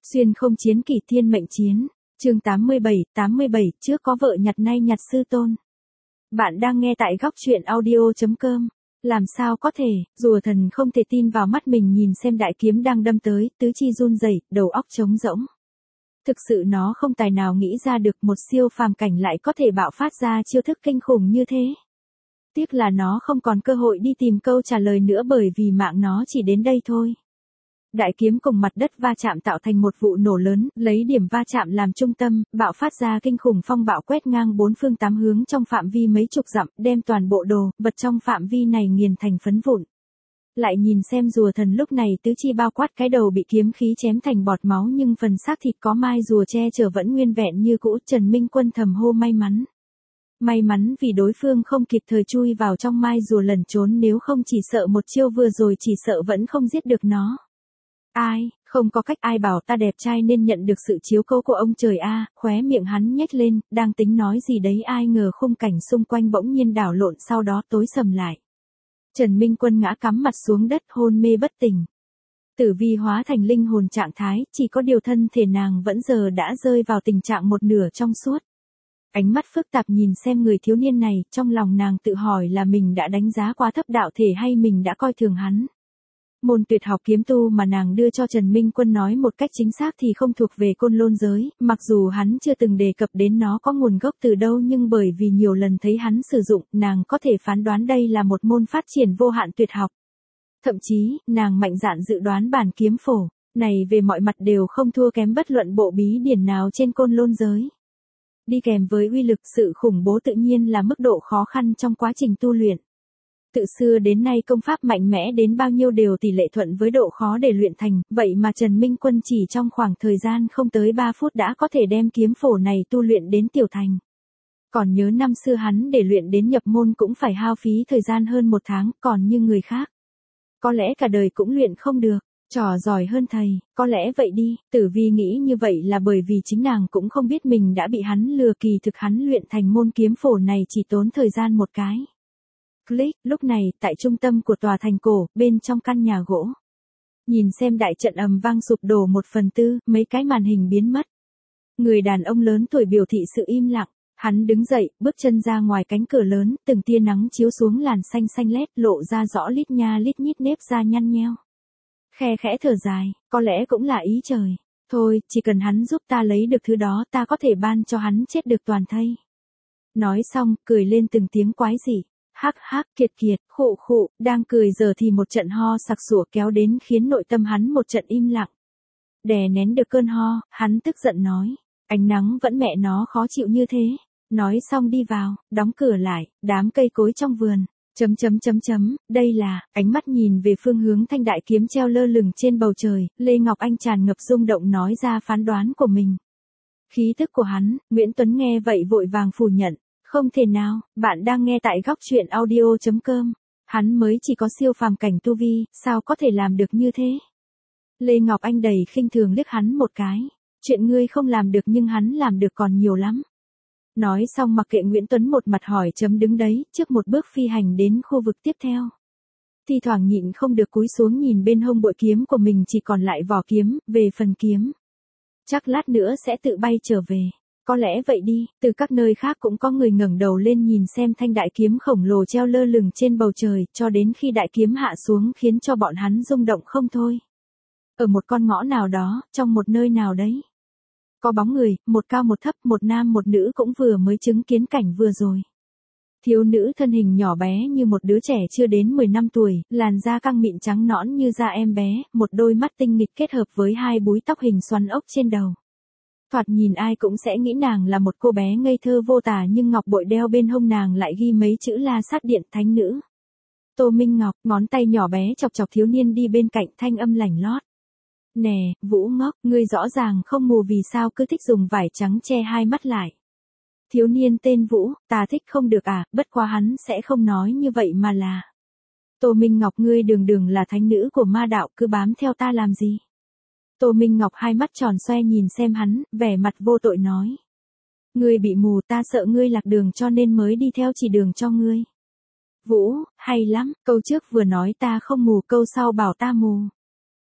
Xuyên không chiến kỳ thiên mệnh chiến. Chương 87, trước có vợ nhặt nay nhặt sư tôn. Bạn đang nghe tại góc truyện audio.com. Làm sao có thể, rùa thần không thể tin vào mắt mình nhìn xem đại kiếm đang đâm tới, tứ chi run rẩy, đầu óc trống rỗng. Thực sự nó không tài nào nghĩ ra được một siêu phàm cảnh lại có thể bạo phát ra chiêu thức kinh khủng như thế. Tiếc là nó không còn cơ hội đi tìm câu trả lời nữa bởi vì mạng nó chỉ đến đây thôi. Đại kiếm cùng mặt đất va chạm tạo thành một vụ nổ lớn, lấy điểm va chạm làm trung tâm, bạo phát ra kinh khủng phong bạo quét ngang bốn phương tám hướng trong phạm vi mấy chục dặm, đem toàn bộ đồ, vật trong phạm vi này nghiền thành phấn vụn. Lại nhìn xem rùa thần lúc này tứ chi bao quát cái đầu bị kiếm khí chém thành bọt máu nhưng phần xác thịt có mai rùa che chở vẫn nguyên vẹn như cũ. Trần Minh Quân thầm hô may mắn. May mắn vì đối phương không kịp thời chui vào trong mai rùa lẩn trốn, nếu không chỉ sợ một chiêu vừa rồi chỉ sợ vẫn không giết được nó. Ai, không có cách, ai bảo ta đẹp trai nên nhận được sự chiếu cố của ông trời a. Khóe miệng hắn nhếch lên, đang tính nói gì đấy ai ngờ khung cảnh xung quanh bỗng nhiên đảo lộn, sau đó tối sầm lại. Trần Minh Quân ngã cắm mặt xuống đất hôn mê bất tỉnh. Tử vi hóa thành linh hồn trạng thái, chỉ có điều thân thể nàng vẫn giờ đã rơi vào tình trạng một nửa trong suốt. Ánh mắt phức tạp nhìn xem người thiếu niên này, trong lòng nàng tự hỏi là mình đã đánh giá quá thấp đạo thể hay mình đã coi thường hắn. Môn tuyệt học kiếm tu mà nàng đưa cho Trần Minh Quân nói một cách chính xác thì không thuộc về côn lôn giới, mặc dù hắn chưa từng đề cập đến nó có nguồn gốc từ đâu nhưng bởi vì nhiều lần thấy hắn sử dụng, nàng có thể phán đoán đây là một môn phát triển vô hạn tuyệt học. Thậm chí, nàng mạnh dạn dự đoán bản kiếm phổ này về mọi mặt đều không thua kém bất luận bộ bí điển nào trên côn lôn giới. Đi kèm với uy lực sự khủng bố tự nhiên là mức độ khó khăn trong quá trình tu luyện. Từ xưa đến nay công pháp mạnh mẽ đến bao nhiêu đều tỷ lệ thuận với độ khó để luyện thành, vậy mà Trần Minh Quân chỉ trong khoảng thời gian không tới 3 phút đã có thể đem kiếm phổ này tu luyện đến tiểu thành. Còn nhớ năm xưa hắn để luyện đến nhập môn cũng phải hao phí thời gian hơn 1 tháng, còn như người khác. Có lẽ cả đời cũng luyện không được, trò giỏi hơn thầy, có lẽ vậy đi. Tử Vi nghĩ như vậy là bởi vì chính nàng cũng không biết mình đã bị hắn lừa, kỳ thực hắn luyện thành môn kiếm phổ này chỉ tốn thời gian một cái. Click, lúc này, tại trung tâm của tòa thành cổ, bên trong căn nhà gỗ. Nhìn xem đại trận ầm vang sụp đổ 1/4, mấy cái màn hình biến mất. Người đàn ông lớn tuổi biểu thị sự im lặng, hắn đứng dậy, bước chân ra ngoài cánh cửa lớn, từng tia nắng chiếu xuống làn xanh xanh lét, lộ ra rõ lít nha lít nhít nếp da nhăn nheo. Khe khẽ thở dài, có lẽ cũng là ý trời. Thôi, chỉ cần hắn giúp ta lấy được thứ đó ta có thể ban cho hắn chết được toàn thây. Nói xong, cười lên từng tiếng quái dị. Hắc hắc, kiệt kiệt, khụ khụ, đang cười giờ thì một trận ho sặc sủa kéo đến khiến nội tâm hắn một trận im lặng. Đè nén được cơn ho, hắn tức giận nói, ánh nắng vẫn mẹ nó khó chịu như thế. Nói xong đi vào, đóng cửa lại, đám cây cối trong vườn. Đây là, ánh mắt nhìn về phương hướng thanh đại kiếm treo lơ lửng trên bầu trời, Lê Ngọc Anh tràn ngập rung động nói ra phán đoán của mình. Khí tức của hắn, Nguyễn Tuấn nghe vậy vội vàng phủ nhận. Không thể nào, bạn đang nghe tại góc truyện audio.com. Hắn mới chỉ có siêu phàm cảnh tu vi, sao có thể làm được như thế? Lê Ngọc Anh đầy khinh thường liếc hắn một cái. Chuyện ngươi không làm được nhưng hắn làm được còn nhiều lắm. Nói xong mặc kệ Nguyễn Tuấn một mặt hỏi chấm đứng đấy, trước một bước phi hành đến khu vực tiếp theo. Thi thoảng nhịn không được cúi xuống nhìn bên hông bội kiếm của mình chỉ còn lại vỏ kiếm, về phần kiếm. Chắc lát nữa sẽ tự bay trở về. Có lẽ vậy đi, từ các nơi khác cũng có người ngẩng đầu lên nhìn xem thanh đại kiếm khổng lồ treo lơ lửng trên bầu trời, cho đến khi đại kiếm hạ xuống khiến cho bọn hắn rung động không thôi. Ở một con ngõ nào đó, trong một nơi nào đấy. Có bóng người, một cao một thấp, một nam một nữ cũng vừa mới chứng kiến cảnh vừa rồi. Thiếu nữ thân hình nhỏ bé như một đứa trẻ chưa đến 10 năm tuổi, làn da căng mịn trắng nõn như da em bé, một đôi mắt tinh nghịch kết hợp với 2 búi tóc hình xoắn ốc trên đầu. Thoạt nhìn ai cũng sẽ nghĩ nàng là một cô bé ngây thơ vô tả nhưng ngọc bội đeo bên hông nàng lại ghi mấy chữ La Sát Điện Thánh Nữ. Tô Minh Ngọc, ngón tay nhỏ bé chọc chọc thiếu niên đi bên cạnh, thanh âm lảnh lót. Nè, Vũ ngốc, ngươi rõ ràng không mù vì sao cứ thích dùng vải trắng che 2 mắt lại. Thiếu niên tên Vũ, ta thích không được à, bất quá hắn sẽ không nói như vậy mà là. Tô Minh Ngọc, ngươi đường là thánh nữ của ma đạo, cứ bám theo ta làm gì? Tô Minh Ngọc 2 mắt tròn xoe nhìn xem hắn, vẻ mặt vô tội nói. Ngươi bị mù, ta sợ ngươi lạc đường cho nên mới đi theo chỉ đường cho ngươi. Vũ, hay lắm, câu trước vừa nói ta không mù, câu sau bảo ta mù.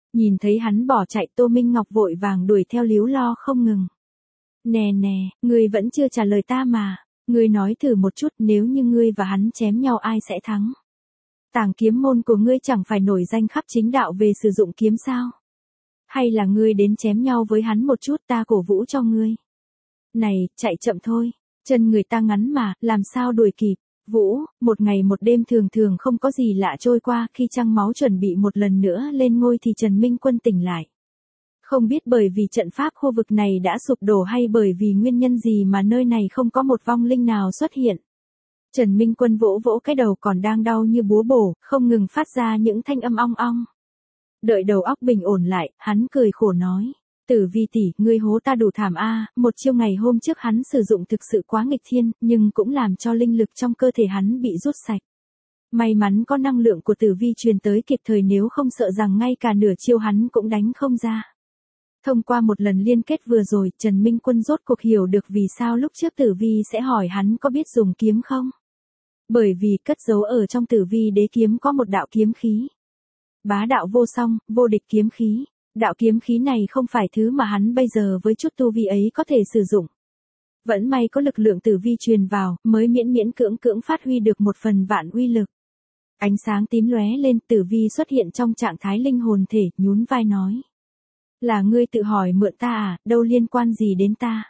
Nhìn thấy hắn bỏ chạy Tô Minh Ngọc vội vàng đuổi theo líu lo không ngừng. Nè nè, ngươi vẫn chưa trả lời ta mà. Ngươi nói thử một chút nếu như ngươi và hắn chém nhau ai sẽ thắng. Tàng kiếm môn của ngươi chẳng phải nổi danh khắp chính đạo về sử dụng kiếm sao? Hay là ngươi đến chém nhau với hắn một chút ta cổ vũ cho ngươi? Này, chạy chậm thôi. Chân người ta ngắn mà, làm sao đuổi kịp. Vũ, một ngày một đêm thường thường không có gì lạ trôi qua, khi trăng máu chuẩn bị một lần nữa lên ngôi thì Trần Minh Quân tỉnh lại. Không biết bởi vì trận pháp khu vực này đã sụp đổ hay bởi vì nguyên nhân gì mà nơi này không có một vong linh nào xuất hiện. Trần Minh Quân vỗ vỗ cái đầu còn đang đau như búa bổ, không ngừng phát ra những thanh âm ong ong. Đợi đầu óc bình ổn lại, hắn cười khổ nói. Tử Vi tỷ, ngươi hố ta đủ thảm a, một chiêu ngày hôm trước hắn sử dụng thực sự quá nghịch thiên, nhưng cũng làm cho linh lực trong cơ thể hắn bị rút sạch. May mắn có năng lượng của Tử Vi truyền tới kịp thời nếu không sợ rằng ngay cả nửa chiêu hắn cũng đánh không ra. Thông qua một lần liên kết vừa rồi, Trần Minh Quân rốt cuộc hiểu được vì sao lúc trước Tử Vi sẽ hỏi hắn có biết dùng kiếm không? Bởi vì cất giấu ở trong Tử Vi đế kiếm có một đạo kiếm khí. Bá đạo vô song, vô địch kiếm khí. Đạo kiếm khí này không phải thứ mà hắn bây giờ với chút tu vi ấy có thể sử dụng. Vẫn may có lực lượng Tử Vi truyền vào, mới miễn miễn cưỡng cưỡng phát huy được một phần vạn uy lực. Ánh sáng tím lóe lên, Tử Vi xuất hiện trong trạng thái linh hồn thể, nhún vai nói. Là ngươi tự hỏi mượn ta à, đâu liên quan gì đến ta.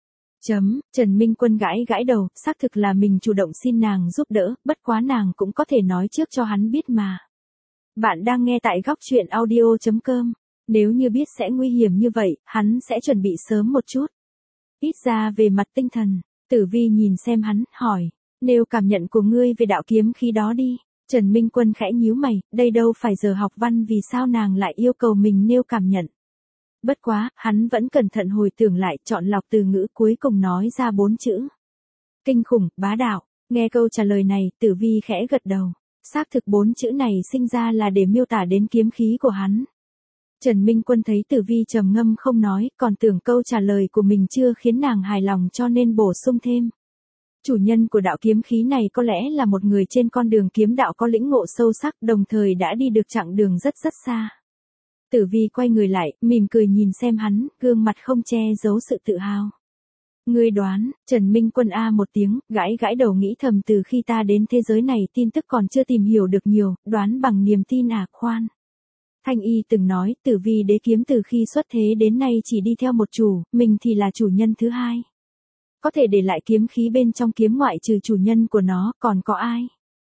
Trần Minh Quân gãi gãi đầu, xác thực là mình chủ động xin nàng giúp đỡ, bất quá nàng cũng có thể nói trước cho hắn biết mà. Bạn đang nghe tại góc truyện audio.com. Nếu như biết sẽ nguy hiểm như vậy, hắn sẽ chuẩn bị sớm một chút. Ít ra về mặt tinh thần, Tử Vi nhìn xem hắn, hỏi. Nêu cảm nhận của ngươi về đạo kiếm khí đó đi. Trần Minh Quân khẽ nhíu mày, đây đâu phải giờ học văn vì sao nàng lại yêu cầu mình nêu cảm nhận. Bất quá, hắn vẫn cẩn thận hồi tưởng lại, chọn lọc từ ngữ cuối cùng nói ra 4 chữ. Kinh khủng, bá đạo. Nghe câu trả lời này, Tử Vi khẽ gật đầu. Xác thực 4 chữ này sinh ra là để miêu tả đến kiếm khí của hắn. Trần Minh Quân thấy Tử Vi trầm ngâm không nói, còn tưởng câu trả lời của mình chưa khiến nàng hài lòng cho nên bổ sung thêm. Chủ nhân của đạo kiếm khí này có lẽ là một người trên con đường kiếm đạo có lĩnh ngộ sâu sắc, đồng thời đã đi được chặng đường rất rất xa. Tử Vi quay người lại, mỉm cười nhìn xem hắn, gương mặt không che giấu sự tự hào. Ngươi đoán, Trần Minh Quân một tiếng, gãi gãi đầu nghĩ thầm từ khi ta đến thế giới này tin tức còn chưa tìm hiểu được nhiều, đoán bằng niềm tin khoan. Thanh Y từng nói, Tử Vi đế kiếm từ khi xuất thế đến nay chỉ đi theo một chủ, mình thì là chủ nhân thứ hai. Có thể để lại kiếm khí bên trong kiếm ngoại trừ chủ nhân của nó, còn có ai?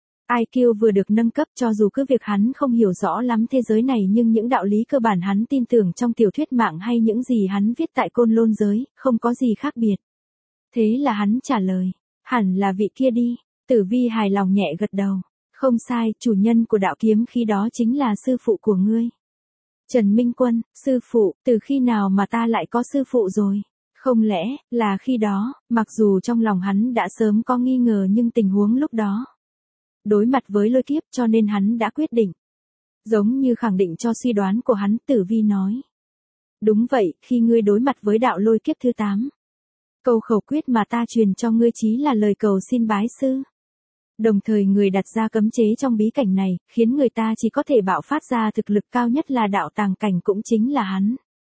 IQ vừa được nâng cấp cho dù cứ việc hắn không hiểu rõ lắm thế giới này nhưng những đạo lý cơ bản hắn tin tưởng trong tiểu thuyết mạng hay những gì hắn viết tại Côn Lôn giới, không có gì khác biệt. Thế là hắn trả lời, hẳn là vị kia đi. Tử Vi hài lòng nhẹ gật đầu. Không sai, chủ nhân của đạo kiếm khí đó chính là sư phụ của ngươi. Trần Minh Quân, sư phụ, từ khi nào mà ta lại có sư phụ rồi? Không lẽ, là khi đó, mặc dù trong lòng hắn đã sớm có nghi ngờ nhưng tình huống lúc đó. Đối mặt với lôi kiếp cho nên hắn đã quyết định. Giống như khẳng định cho suy đoán của hắn, Tử Vi nói. Đúng vậy, khi ngươi đối mặt với đạo lôi kiếp thứ 8. Câu khẩu quyết mà ta truyền cho ngươi chí là lời cầu xin bái sư. Đồng thời người đặt ra cấm chế trong bí cảnh này, khiến người ta chỉ có thể bạo phát ra thực lực cao nhất là đạo tàng cảnh cũng chính là hắn.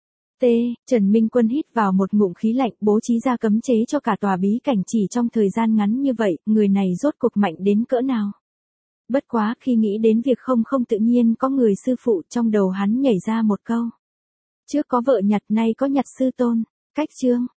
Trần Minh Quân hít vào một ngụm khí lạnh bố trí ra cấm chế cho cả tòa bí cảnh chỉ trong thời gian ngắn như vậy, người này rốt cuộc mạnh đến cỡ nào. Bất quá khi nghĩ đến việc không tự nhiên có người sư phụ trong đầu hắn nhảy ra một câu. Trước có vợ nhặt nay có nhặt sư tôn, cách chương.